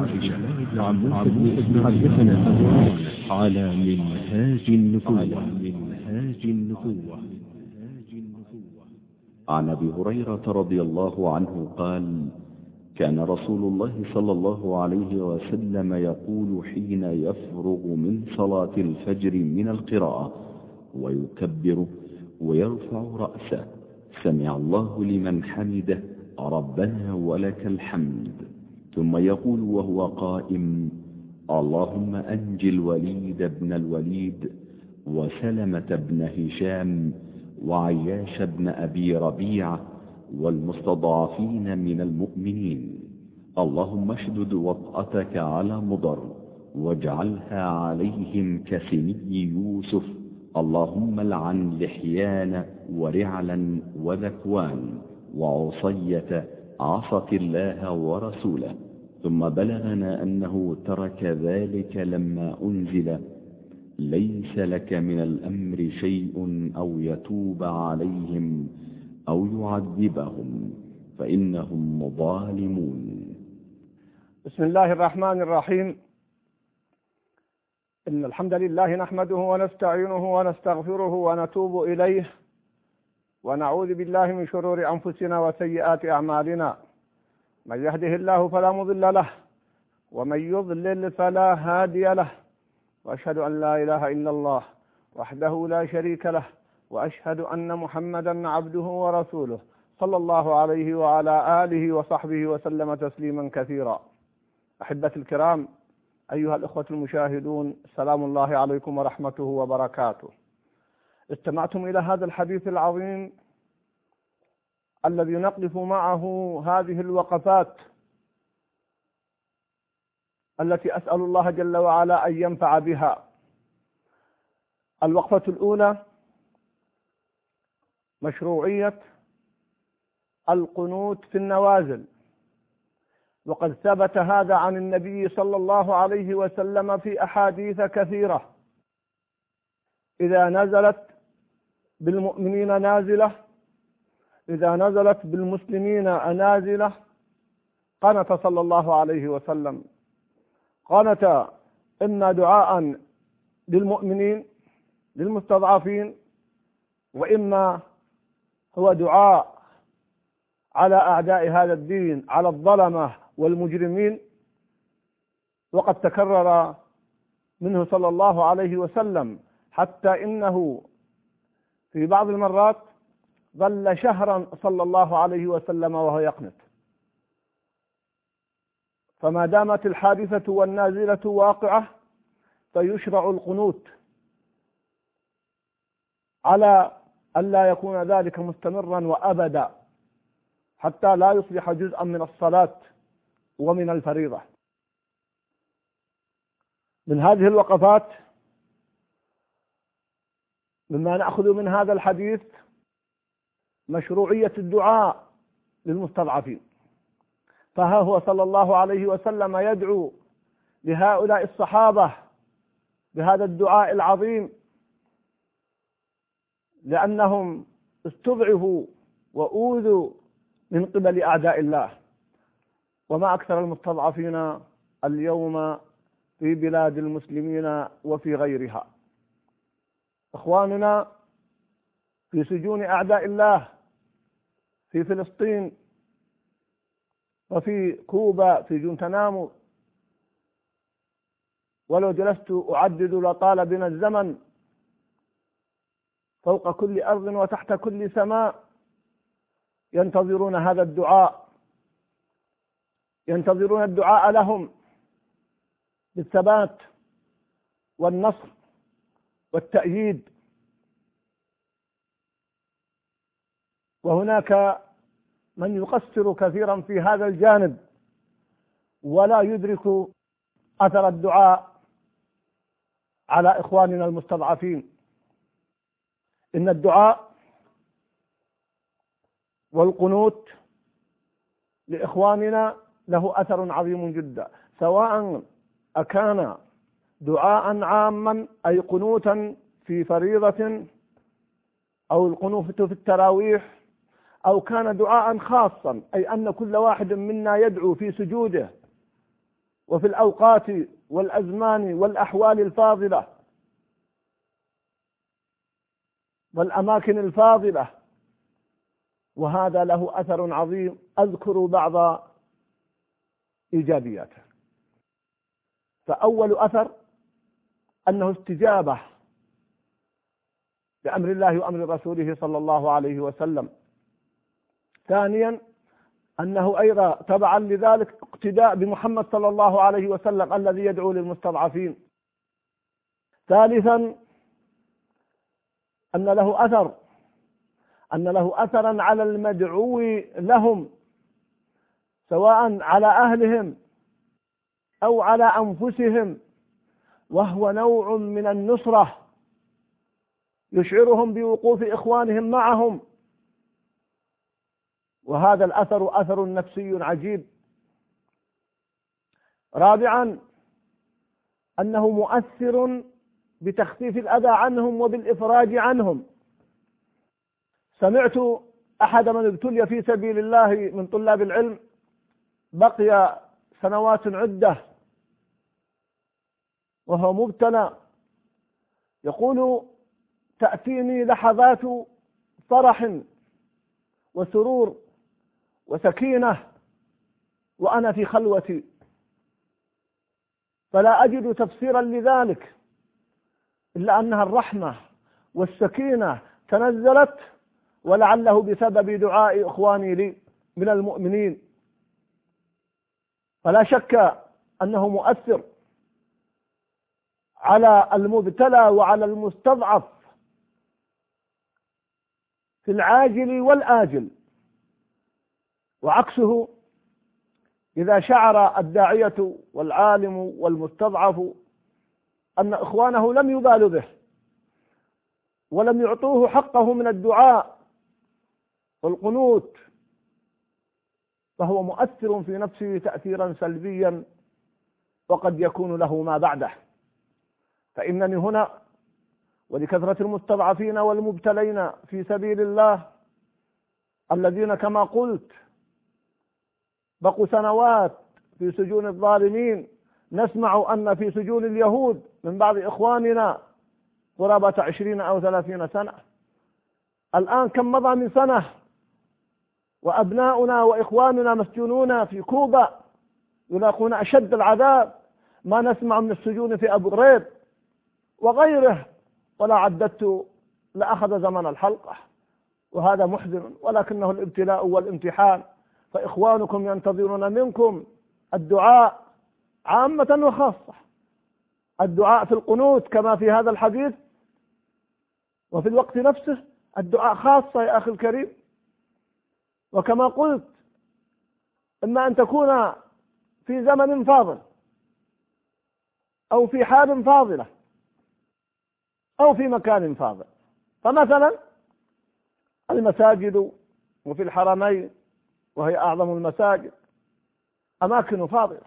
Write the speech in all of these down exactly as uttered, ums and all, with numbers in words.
عن موسى بن حدثنا على منهاج النبوة منهاج النبوة عن أبي هريرة رضي الله عنه قال: كان رسول الله صلى الله عليه وسلم يقول حين يفرغ من صلاة الفجر من القراءة ويكبر ويرفع رأسه: سمع الله لمن حمده ربنا ولك الحمد. ثم يقول وهو قائم: اللهم أنج الوليد بن الوليد وسلمة بن هشام وعياش بن أبي ربيعة والمستضعفين من المؤمنين. اللهم اشدد وطأتك على مضر واجعلها عليهم كسني يوسف. اللهم لعن لحيان ورعلا وذكوان وعصية عصت الله ورسوله. ثم بلغنا أنه ترك ذلك لما أنزل: ليس لك من الأمر شيء أو يتوب عليهم أو يعذبهم فإنهم ظالمون. بسم الله الرحمن الرحيم. إن الحمد لله نحمده ونستعينه ونستغفره ونتوب إليه ونعوذ بالله من شرور أنفسنا وسيئات أعمالنا. من يهده الله فلا مضل له ومن يضلل فلا هادي له، وأشهد أن لا إله إلا الله وحده لا شريك له، وأشهد أن محمدا عبده ورسوله صلى الله عليه وعلى آله وصحبه وسلم تسليما كثيرا. أحبتي الكرام، أيها الأخوة المشاهدون، سلام الله عليكم ورحمته وبركاته. استمعتم إلى هذا الحديث العظيم الذي نقف معه هذه الوقفات التي أسأل الله جل وعلا أن ينفع بها. الوقفة الأولى مشروعية القنوت في النوازل، وقد ثبت هذا عن النبي صلى الله عليه وسلم في أحاديث كثيرة. إذا نزلت بالمؤمنين نازلة، إذا نزلت بالمسلمين نازلة، قنت صلى الله عليه وسلم. قنت إما دعاء للمؤمنين للمستضعفين، وإما هو دعاء على أعداء هذا الدين، على الظلمة والمجرمين. وقد تكرر منه صلى الله عليه وسلم حتى إنه في بعض المرات ظل شهرا صلى الله عليه وسلم وهو يقنت. فما دامت الحادثة والنازلة واقعة فيشرع القنوت، على ألا يكون ذلك مستمرا وأبدا حتى لا يصبح جزءا من الصلاة ومن الفريضة. من هذه الوقفات مما نأخذ من هذا الحديث مشروعية الدعاء للمستضعفين. فها هو صلى الله عليه وسلم يدعو لهؤلاء الصحابة بهذا الدعاء العظيم، لأنهم استضعفوا وأوذوا من قبل أعداء الله. وما أكثر المستضعفين اليوم في بلاد المسلمين وفي غيرها. إخواننا في سجون أعداء الله في فلسطين وفي كوبا في جوانتنامو، ولو جلست أعدد لطال بنا الزمن. فوق كل أرض وتحت كل سماء ينتظرون هذا الدعاء، ينتظرون الدعاء لهم بالثبات والنصر والتأييد. وهناك من يقصر كثيرا في هذا الجانب ولا يدرك أثر الدعاء على إخواننا المستضعفين. إن الدعاء والقنوت لإخواننا له أثر عظيم جدا، سواء أكان دعاء عاما أي قنوتا في فريضة أو القنوت في التراويح، أو كان دعاء خاصا أي أن كل واحد منا يدعو في سجوده وفي الأوقات والأزمان والأحوال الفاضلة والأماكن الفاضلة، وهذا له أثر عظيم. أذكر بعض إيجابياته. فأول أثر أنه استجابة لأمر الله وأمر رسوله صلى الله عليه وسلم. ثانيا أنه أيضا تبعا لذلك اقتداء بمحمد صلى الله عليه وسلم الذي يدعو للمستضعفين. ثالثا أن له أثر أن له أثرا على المدعو لهم، سواء على أهلهم أو على أنفسهم، وهو نوع من النصرة يشعرهم بوقوف إخوانهم معهم، وهذا الأثر أثر نفسي عجيب. رابعا أنه مؤثر بتخفيف الأذى عنهم وبالإفراج عنهم. سمعت أحد من ابتلي في سبيل الله من طلاب العلم، بقي سنوات عدة وهو مبتلى، يقول: تأتيني لحظات فرح وسرور وسكينة وأنا في خلوتي، فلا أجد تفسيرا لذلك إلا أنها الرحمة والسكينة تنزلت، ولعله بسبب دعاء إخواني لي من المؤمنين. فلا شك أنه مؤثر على المبتلى وعلى المستضعف في العاجل والآجل. وعكسه، إذا شعر الداعية والعالم والمستضعف أن إخوانه لم يبالوا به ولم يعطوه حقه من الدعاء والقنوت، فهو مؤثر في نفسه تأثيرا سلبيا، وقد يكون له ما بعده. فإنني هنا ولكثرة المستضعفين والمبتلين في سبيل الله الذين كما قلت بقوا سنوات في سجون الظالمين، نسمع أن في سجون اليهود من بعض إخواننا قرابة عشرين أو ثلاثين سنة. الآن كم مضى من سنة وأبناؤنا وإخواننا مسجونون في كوبا يلاقون أشد العذاب، ما نسمع من السجون في أبو غريب وغيره، ولا عددت لأخذ زمن الحلقة، وهذا محزن، ولكنه الابتلاء والامتحان. فإخوانكم ينتظرون منكم الدعاء عامة وخاصة، الدعاء في القنوت كما في هذا الحديث، وفي الوقت نفسه الدعاء خاصة يا أخي الكريم. وكما قلت، إما أن تكون في زمن فاضل أو في حال فاضلة أو في مكان فاضل. فمثلا المساجد وفي الحرمين، وهي أعظم المساجد، أماكن فاضلة.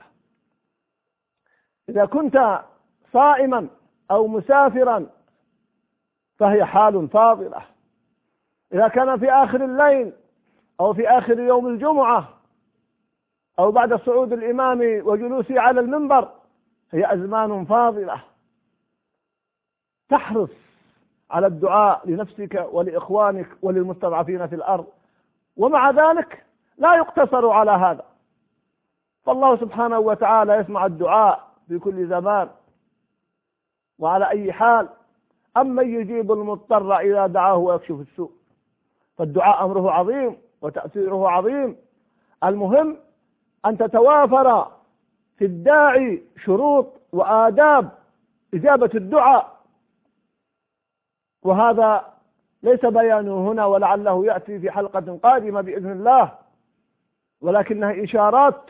إذا كنت صائما أو مسافرا فهي حال فاضلة. إذا كان في آخر الليل أو في آخر يوم الجمعة أو بعد صعود الإمام وجلوسه على المنبر هي أزمان فاضلة. تحرص على الدعاء لنفسك ولإخوانك وللمستضعفين في الأرض، ومع ذلك لا يقتصر على هذا، فالله سبحانه وتعالى يسمع الدعاء في كل زمان وعلى أي حال. أما يجيب المضطر إذا دعاه ويكشف السوء، فالدعاء أمره عظيم وتأثيره عظيم. المهم أن تتوافر في الداعي شروط وآداب إجابة الدعاء، وهذا ليس بيانه هنا، ولعله يأتي في حلقة قادمة بإذن الله، ولكنها إشارات.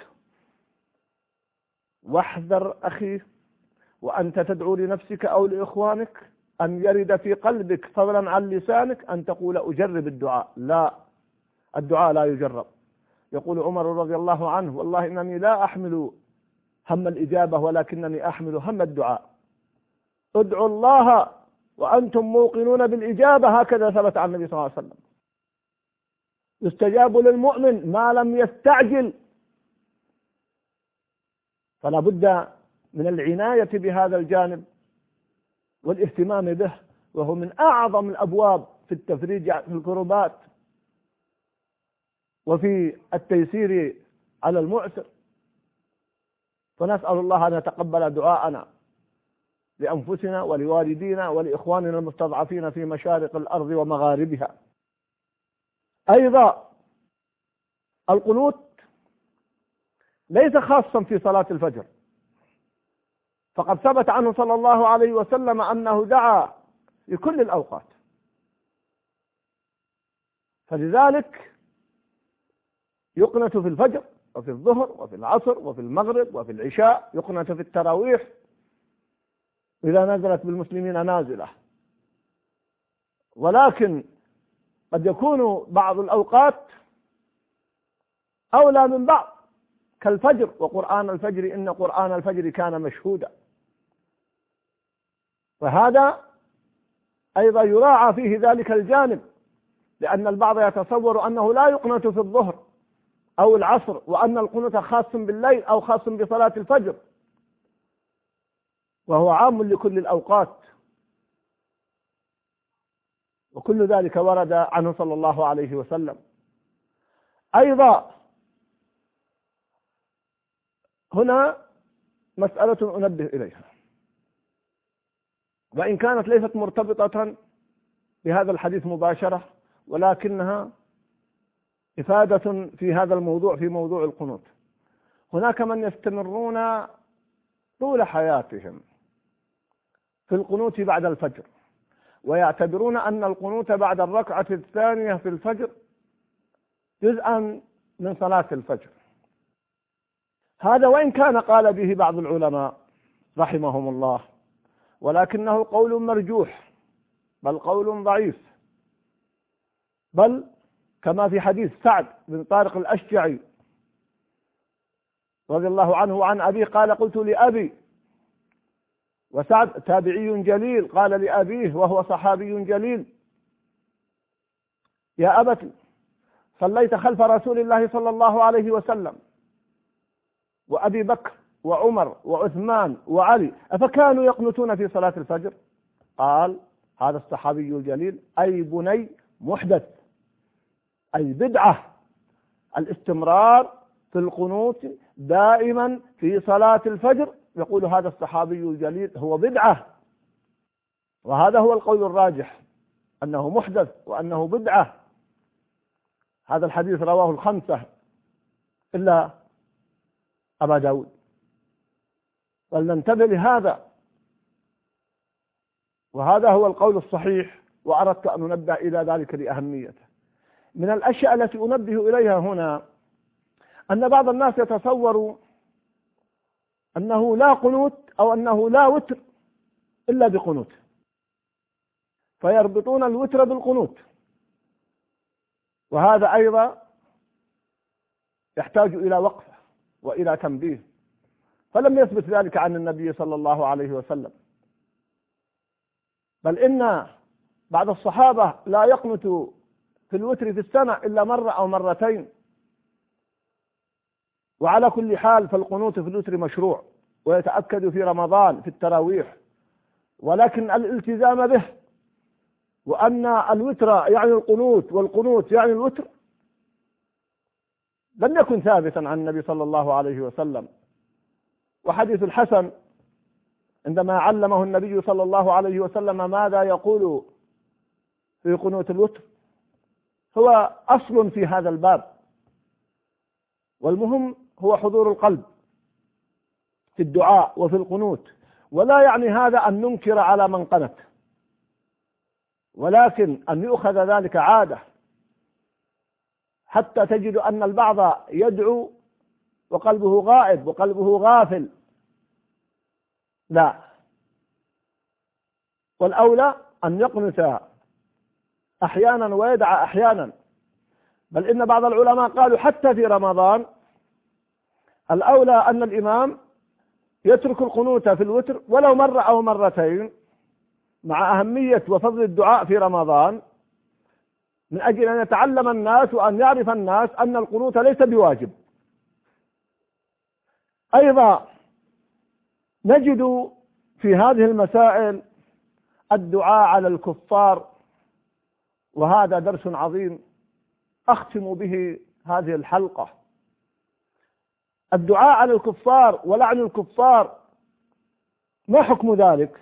واحذر أخي وأنت تدعو لنفسك أو لإخوانك أن يرد في قلبك فضلا عن لسانك أن تقول أجرب الدعاء. لا، الدعاء لا يجرب. يقول عمر رضي الله عنه: والله إنني لا أحمل هم الإجابة ولكنني أحمل هم الدعاء. ادعوا الله وأنتم موقنون بالإجابة، هكذا ثبت عن النبي صلى الله عليه وسلم. يستجاب للمؤمن ما لم يستعجل. فلا بد من العناية بهذا الجانب والاهتمام به، وهو من أعظم الأبواب في التفريج عن الكربات وفي التيسير على المعسر. فنسأل الله أن يتقبل دعاءنا لأنفسنا ولوالدينا ولإخواننا المستضعفين في مشارق الأرض ومغاربها. أيضا القنوت ليس خاصا في صلاة الفجر، فقد ثبت عنه صلى الله عليه وسلم أنه دعا لكل الأوقات، فلذلك يقنت في الفجر وفي الظهر وفي العصر وفي المغرب وفي العشاء، يقنت في التراويح إذا نزلت بالمسلمين نازلة. ولكن قد يكون بعض الأوقات أولى من بعض، كالفجر وقرآن الفجر إن قرآن الفجر كان مشهودا، فهذا أيضا يراعى فيه ذلك الجانب، لأن البعض يتصور أنه لا يقنت في الظهر أو العصر، وأن القنوت خاص بالليل أو خاص بصلاة الفجر، وهو عام لكل الأوقات، وكل ذلك ورد عنه صلى الله عليه وسلم. أيضا هنا مسألة أنبه إليها، وإن كانت ليست مرتبطة بهذا الحديث مباشرة، ولكنها إفادة في هذا الموضوع، في موضوع القنوت. هناك من يستمرون طول حياتهم في القنوت بعد الفجر، ويعتبرون أن القنوت بعد الركعة الثانية في الفجر جزءا من صلاة الفجر. هذا وإن كان قال به بعض العلماء رحمهم الله، ولكنه قول مرجوح، بل قول ضعيف، بل كما في حديث سعد بن طارق الأشجعي رضي الله عنه وعن أبيه قال: قلت لأبي، وسعد تابعي جليل، قال لأبيه وهو صحابي جليل: يا أبت، صليت خلف رسول الله صلى الله عليه وسلم وأبي بكر وعمر وعثمان وعلي، أفكانوا يقنتون في صلاة الفجر؟ قال هذا الصحابي الجليل: أي بني محدث، أي بدعة، الاستمرار في القنوت دائما في صلاة الفجر، يقول هذا الصحابي الجليل هو بدعة. وهذا هو القول الراجح، أنه محدث وأنه بدعة. هذا الحديث رواه الخمسة إلا أبا داود، ولننتبه لهذا، وهذا هو القول الصحيح، وأردت أن أنبه إلى ذلك لأهميته. من الأشياء التي أنبه إليها هنا أن بعض الناس يتصور أنه لا قنوت أو أنه لا وتر إلا بقنوت، فيربطون الوتر بالقنوت، وهذا أيضا يحتاج إلى وقفة وإلى تنبيه، فلم يثبت ذلك عن النبي صلى الله عليه وسلم، بل إن بعض الصحابة لا يقنت في الوتر في السنة إلا مرة أو مرتين. وعلى كل حال فالقنوت في الوتر مشروع، ويتأكد في رمضان في التراويح، ولكن الالتزام به، وأن الوتر يعني القنوت والقنوت يعني الوتر، لم يكن ثابتا عن النبي صلى الله عليه وسلم. وحديث الحسن عندما علمه النبي صلى الله عليه وسلم ماذا يقول في قنوت الوتر هو أصل في هذا الباب، والمهم هو حضور القلب في الدعاء وفي القنوت. ولا يعني هذا أن ننكر على من قنت، ولكن أن يؤخذ ذلك عادة، حتى تجد أن البعض يدعو وقلبه غائب وقلبه غافل. لا، والأولى أن يقنت أحيانا ويدعى أحيانا، بل إن بعض العلماء قالوا حتى في رمضان الأولى أن الإمام يترك القنوت في الوتر ولو مرة أو مرتين، مع أهمية وفضل الدعاء في رمضان، من أجل أن يتعلم الناس وأن يعرف الناس أن القنوت ليس بواجب. أيضا نجد في هذه المسائل الدعاء على الكفار، وهذا درس عظيم أختم به هذه الحلقة. الدعاء على الكفار ولعن الكفار، ما حكم ذلك؟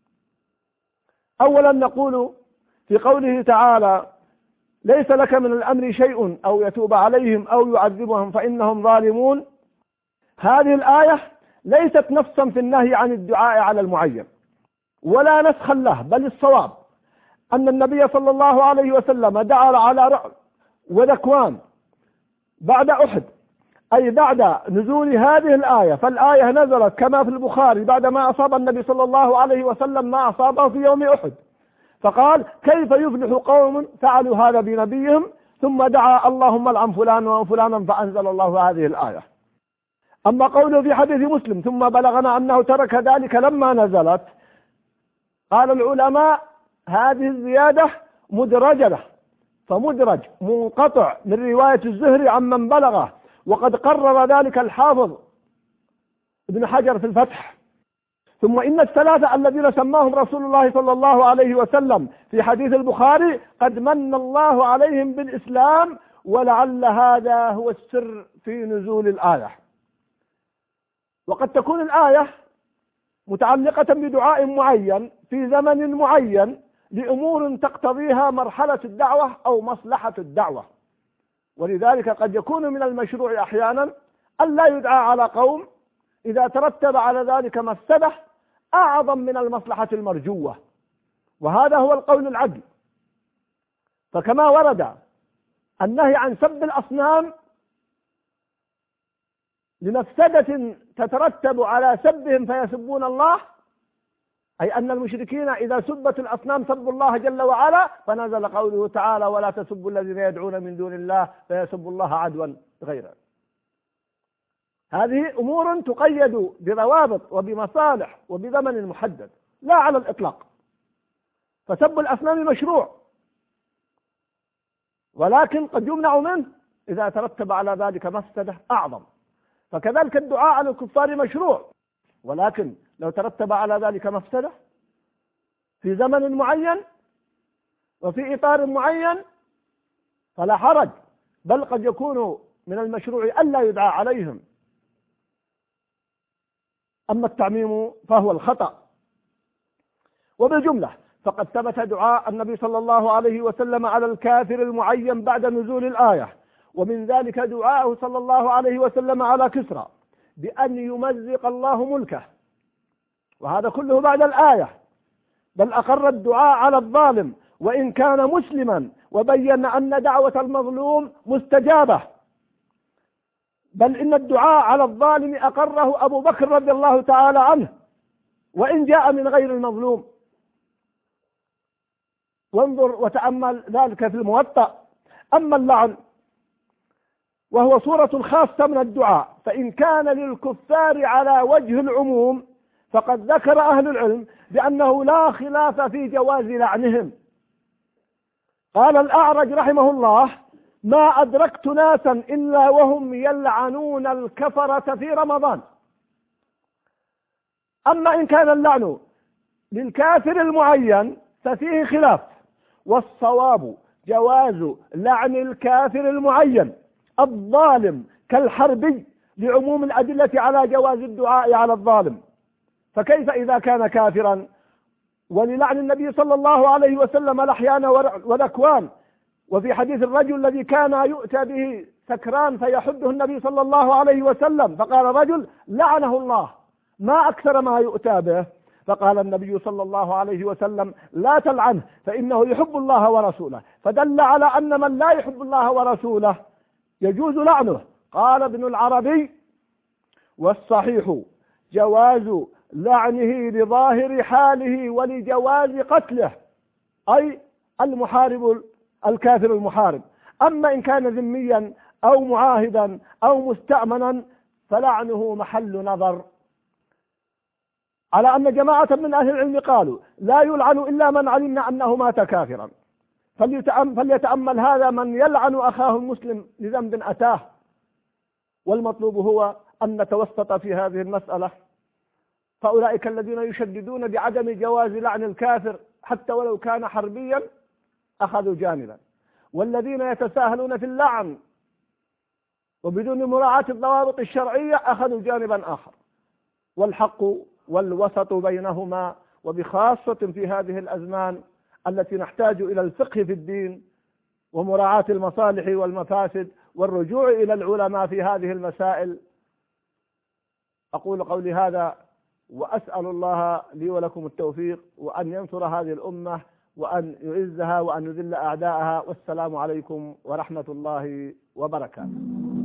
أولا نقول في قوله تعالى: ليس لك من الأمر شيء أو يتوب عليهم أو يعذبهم فإنهم ظالمون. هذه الآية ليست نصا في النهي عن الدعاء على المعين ولا نسخا له، بل الصواب أن النبي صلى الله عليه وسلم دعا على رعب وذكوان بعد أحد، أي بعد نزول هذه الآية. فالآية نزلت كما في البخاري بعد ما أصاب النبي صلى الله عليه وسلم ما أصابه في يوم أحد، فقال: كيف يفلح قوم فعلوا هذا بنبيهم، ثم دعا: اللهم العن فلان وفلانا، فأنزل الله هذه الآية. أما قوله في حديث مسلم: ثم بلغنا أنه ترك ذلك لما نزلت، قال العلماء: هذه الزيادة مدرجة، فمدرج منقطع من رواية الزهري عمن بلغه، وقد قرر ذلك الحافظ ابن حجر في الفتح. ثم إن الثلاثة الذين سماهم رسول الله صلى الله عليه وسلم في حديث البخاري قد من الله عليهم بالإسلام، ولعل هذا هو السر في نزول الآية. وقد تكون الآية متعلقة بدعاء معين في زمن معين لأمور تقتضيها مرحلة الدعوة أو مصلحة الدعوة، ولذلك قد يكون من المشروع أحيانا أن لا يدعى على قوم إذا ترتب على ذلك مفسدة أعظم من المصلحة المرجوة، وهذا هو القول العدل. فكما ورد النهي عن سب الأصنام لمفسدة تترتب على سبهم فيسبون الله، أي أن المشركين إذا سبت الأصنام سبوا الله جل وعلا، فنزل قوله تعالى: ولا تسبوا الذين يدعون من دون الله فيسبوا الله عدوا غيره. هذه أمور تقيد بضوابط وبمصالح وبزمن محدد، لا على الإطلاق. فسب الأصنام مشروع، ولكن قد يمنع منه إذا ترتب على ذلك مفسدة أعظم. فكذلك الدعاء على الكفار مشروع، ولكن لو ترتب على ذلك مفسدة في زمن معين وفي إطار معين فلا حرج، بل قد يكون من المشروع ألا يدعى عليهم. أما التعميم فهو الخطأ. وبالجملة فقد ثبت دعاء النبي صلى الله عليه وسلم على الكافر المعين بعد نزول الآية، ومن ذلك دعاءه صلى الله عليه وسلم على كسرى بأن يمزق الله ملكه، وهذا كله بعد الآية. بل أقر الدعاء على الظالم وإن كان مسلما، وبين أن دعوة المظلوم مستجابة. بل إن الدعاء على الظالم أقره أبو بكر رضي الله تعالى عنه وإن جاء من غير المظلوم. وانظر وتأمل ذلك في الموطأ. أما اللعن وهو صورة خاصة من الدعاء، فإن كان للكفار على وجه العموم فقد ذكر أهل العلم بأنه لا خلاف في جواز لعنهم. قال الأعرج رحمه الله: ما أدركت ناسا إلا وهم يلعنون الكفرة في رمضان. أما إن كان اللعن للكافر المعين ففيه خلاف، والصواب جواز لعن الكافر المعين الظالم كالحربي لعموم الأدلة على جواز الدعاء على الظالم. فكيف إذا كان كافرا؟ وللعن النبي صلى الله عليه وسلم لحيان وذكوان. وفي حديث الرجل الذي كان يؤتى به سكران فيحده النبي صلى الله عليه وسلم، فقال رجل: لعنه الله، ما أكثر ما يؤتى به. فقال النبي صلى الله عليه وسلم: لا تلعنه فإنه يحب الله ورسوله. فدل على أن من لا يحب الله ورسوله يجوز لعنه. قال ابن العربي: والصحيح جواز لعنه لظاهر حاله ولجواز قتله، أي المحارب الكافر المحارب. أما إن كان ذميا أو معاهدا أو مستأمنا فلعنه محل نظر. على أن جماعة من أهل العلم قالوا: لا يلعن إلا من علمنا أنه مات كافرا. فليتأمل هذا من يلعن أخاه المسلم لذنب أتاه. والمطلوب هو أن نتوسط في هذه المسألة فأولئك الذين يشددون بعدم جواز لعن الكافر حتى ولو كان حربيا أخذوا جانبا، والذين يتساهلون في اللعن وبدون مراعاة الضوابط الشرعية أخذوا جانبا آخر. والحق والوسط بينهما، وبخاصة في هذه الأزمان التي نحتاج إلى الفقه في الدين ومراعاة المصالح والمفاسد والرجوع إلى العلماء في هذه المسائل. أقول قولي هذا وأسأل الله لي ولكم التوفيق، وأن ينصر هذه الأمة وأن يعزها وأن يذل أعداءها. والسلام عليكم ورحمة الله وبركاته.